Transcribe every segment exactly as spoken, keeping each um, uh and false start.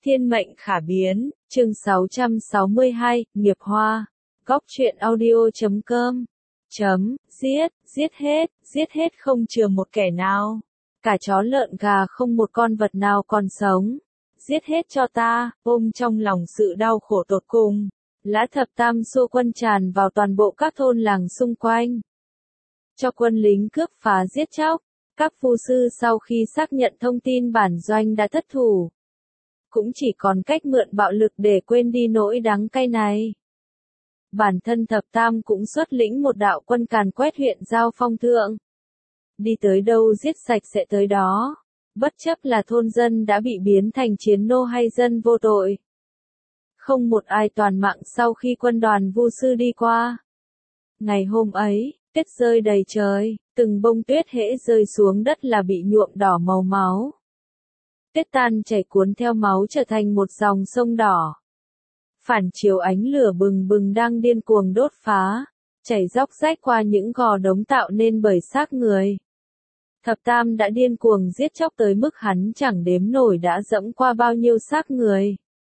Thiên mệnh khả biến, chương sáu trăm sáu mươi hai, nghiệp hoa. Góc truyện audio chấm com. Chấm, giết, giết hết, giết hết không chừa một kẻ nào. Cả chó lợn gà không một con vật nào còn sống. Giết hết cho ta, ôm trong lòng sự đau khổ tột cùng. Lã Thập Tam xua quân tràn vào toàn bộ các thôn làng xung quanh. Cho quân lính cướp phá giết chóc. Các phu sư sau khi xác nhận thông tin bản doanh đã thất thủ, cũng chỉ còn cách mượn bạo lực để quên đi nỗi đắng cay này. Bản thân Thập Tam cũng xuất lĩnh một đạo quân càn quét huyện Giao Phong Thượng. Đi tới đâu giết sạch sẽ tới đó, bất chấp là thôn dân đã bị biến thành chiến nô hay dân vô tội. Không một ai toàn mạng sau khi quân đoàn vu sư đi qua. Ngày hôm ấy, tuyết rơi đầy trời, từng bông tuyết hễ rơi xuống đất là bị nhuộm đỏ màu máu. Tuyết tan chảy cuốn theo máu trở thành một dòng sông đỏ. Phản chiếu ánh lửa bừng bừng đang điên cuồng đốt phá, chảy róc rách qua những gò đống tạo nên bởi xác người. Thập Tam đã điên cuồng giết chóc tới mức hắn chẳng đếm nổi đã dẫm qua bao nhiêu xác người.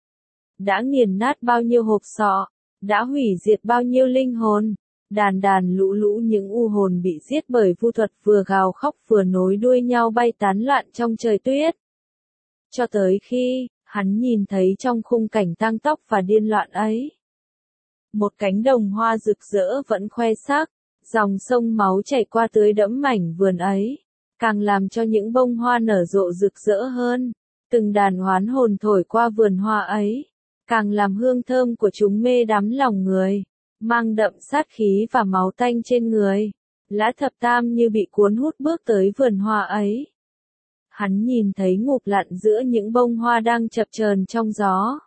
Đã nghiền nát bao nhiêu hộp sọ, đã hủy diệt bao nhiêu linh hồn. Đàn đàn lũ lũ những u hồn bị giết bởi vu thuật vừa gào khóc vừa nối đuôi nhau bay tán loạn trong trời tuyết. Cho tới khi, hắn nhìn thấy trong khung cảnh tang tóc và điên loạn ấy, một cánh đồng hoa rực rỡ vẫn khoe sắc, dòng sông máu chảy qua tưới đẫm mảnh vườn ấy, càng làm cho những bông hoa nở rộ rực rỡ hơn. Từng đàn hoán hồn thổi qua vườn hoa ấy, càng làm hương thơm của chúng mê đắm lòng người, mang đậm sát khí và máu tanh trên người. Lã Thập Tam như bị cuốn hút bước tới vườn hoa ấy. Hắn nhìn thấy ngụp lặn giữa những bông hoa đang chập chờn trong gió.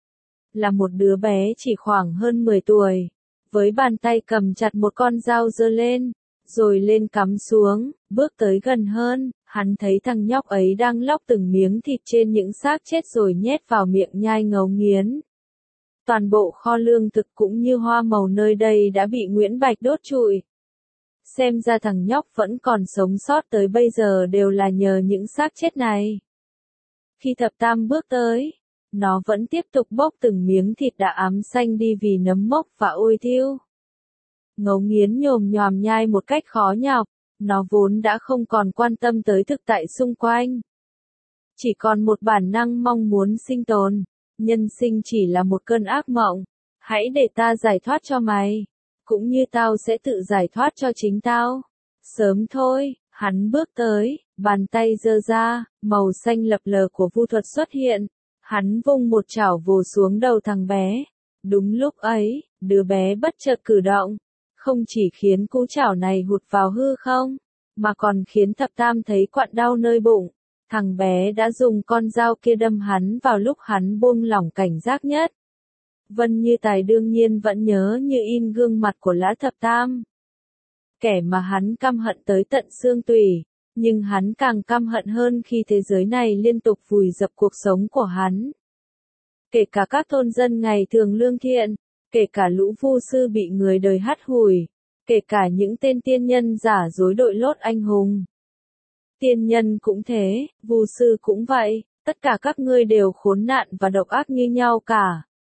Là một đứa bé chỉ khoảng hơn mười tuổi, với bàn tay cầm chặt một con dao giơ lên, rồi lên cắm xuống, bước tới gần hơn, hắn thấy thằng nhóc ấy đang lóc từng miếng thịt trên những xác chết rồi nhét vào miệng nhai ngấu nghiến. Toàn bộ kho lương thực cũng như hoa màu nơi đây đã bị Nguyễn Bạch đốt trụi. Xem ra thằng nhóc vẫn còn sống sót tới bây giờ đều là nhờ những xác chết này. Khi Thập Tam bước tới, nó vẫn tiếp tục bốc từng miếng thịt đã ám xanh đi vì nấm mốc và ôi thiêu. Ngấu nghiến nhồm nhòm nhai một cách khó nhọc, nó vốn đã không còn quan tâm tới thực tại xung quanh. Chỉ còn một bản năng mong muốn sinh tồn. Nhân sinh chỉ là một cơn ác mộng, hãy để ta giải thoát cho mày, cũng như tao sẽ tự giải thoát cho chính tao. Sớm thôi, hắn bước tới, bàn tay giơ ra, màu xanh lập lờ của vu thuật xuất hiện, hắn vung một chảo vồ xuống đầu thằng bé. Đúng lúc ấy, đứa bé bất chợt cử động, không chỉ khiến cú chảo này hụt vào hư không, mà còn khiến Thập Tam thấy quặn đau nơi bụng. Thằng bé đã dùng con dao kia đâm hắn vào lúc hắn buông lỏng cảnh giác nhất. Vân Như Tài đương nhiên vẫn nhớ như in gương mặt của Lã Thập Tam. Kẻ mà hắn căm hận tới tận xương tủy, nhưng hắn càng căm hận hơn khi thế giới này liên tục vùi dập cuộc sống của hắn. Kể cả các thôn dân ngày thường lương thiện, kể cả lũ vu sư bị người đời hắt hủi, kể cả những tên tiên nhân giả dối đội lốt anh hùng. Tiên nhân cũng thế, vu sư cũng vậy, tất cả các ngươi đều khốn nạn và độc ác như nhau cả.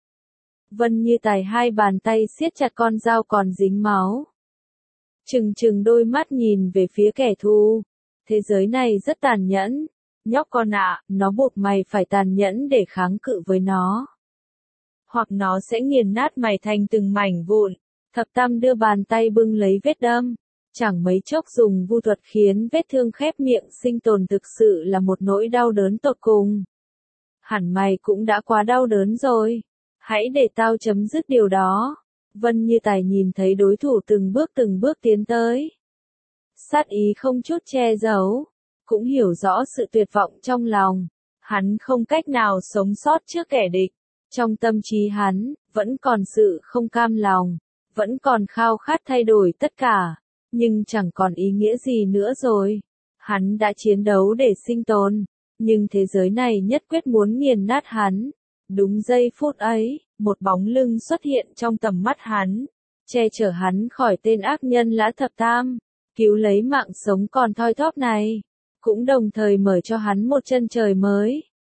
Vân Như Tài hai bàn tay siết chặt con dao còn dính máu. Trừng trừng đôi mắt nhìn về phía kẻ thù. Thế giới này rất tàn nhẫn. Nhóc con ạ, nó buộc mày phải tàn nhẫn để kháng cự với nó. Hoặc nó sẽ nghiền nát mày thành từng mảnh vụn. Thập Tam đưa bàn tay bưng lấy vết đâm. Chẳng mấy chốc dùng vu thuật khiến vết thương khép miệng sinh tồn thực sự là một nỗi đau đớn tột cùng. Hẳn mày cũng đã quá đau đớn rồi. Hãy để tao chấm dứt điều đó. Vân Như Tài nhìn thấy đối thủ từng bước từng bước tiến tới. Sát ý không chút che giấu. Cũng hiểu rõ sự tuyệt vọng trong lòng. Hắn không cách nào sống sót trước kẻ địch. Trong tâm trí hắn, vẫn còn sự không cam lòng. Vẫn còn khao khát thay đổi tất cả. Nhưng chẳng còn ý nghĩa gì nữa rồi. Hắn đã chiến đấu để sinh tồn, nhưng thế giới này nhất quyết muốn nghiền nát hắn. Đúng giây phút ấy, một bóng lưng xuất hiện trong tầm mắt hắn, che chở hắn khỏi tên ác nhân Lã Thập Tam, cứu lấy mạng sống còn thoi thóp này, cũng đồng thời mở cho hắn một chân trời mới.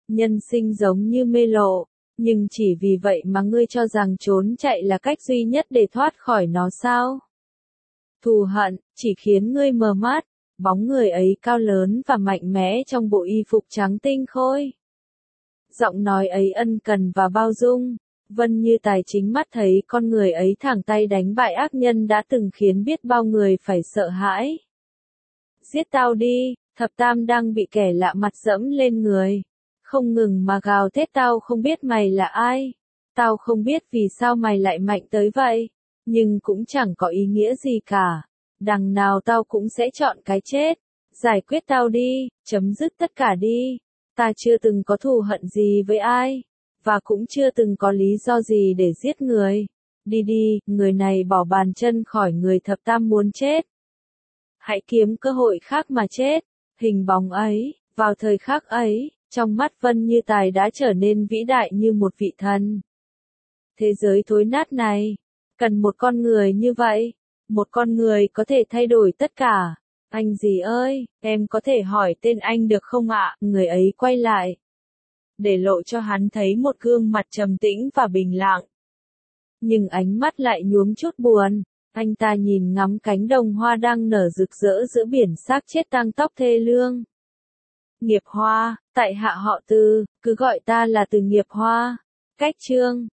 Nhân sinh giống như mê lộ, nhưng chỉ vì vậy mà ngươi cho rằng trốn chạy là cách duy nhất để thoát khỏi nó sao? Thù hận, chỉ khiến ngươi mờ mắt, bóng người ấy cao lớn và mạnh mẽ trong bộ y phục trắng tinh khôi. Giọng nói ấy ân cần và bao dung, Vân Như Tài chính mắt thấy con người ấy thẳng tay đánh bại ác nhân đã từng khiến biết bao người phải sợ hãi. Giết tao đi, thập tam đang bị kẻ lạ mặt dẫm lên người. Không ngừng mà gào thét tao không biết mày là ai. Tao không biết vì sao mày lại mạnh tới vậy. Nhưng cũng chẳng có ý nghĩa gì cả. Đằng nào tao cũng sẽ chọn cái chết. Giải quyết tao đi, chấm dứt tất cả đi. Ta chưa từng có thù hận gì với ai. Và cũng chưa từng có lý do gì để giết người. Đi đi, người này bỏ bàn chân khỏi người thập tam muốn chết. Hãy kiếm cơ hội khác mà chết. Hình bóng ấy, vào thời khắc ấy, trong mắt Vân Như Tài đã trở nên vĩ đại như một vị thần. Thế giới thối nát này, cần một con người như vậy. Một con người có thể thay đổi tất cả. Anh gì ơi, em có thể hỏi tên anh được không ạ? Người ấy quay lại, để lộ cho hắn thấy một gương mặt trầm tĩnh và bình lặng. Nhưng ánh mắt lại nhuốm chút buồn. Anh ta nhìn ngắm cánh đồng hoa đang nở rực rỡ giữa biển xác chết tang tóc thê lương. Nghiệp Hoa, tại hạ họ Từ, cứ gọi ta là Từ Nghiệp Hoa. Cách chương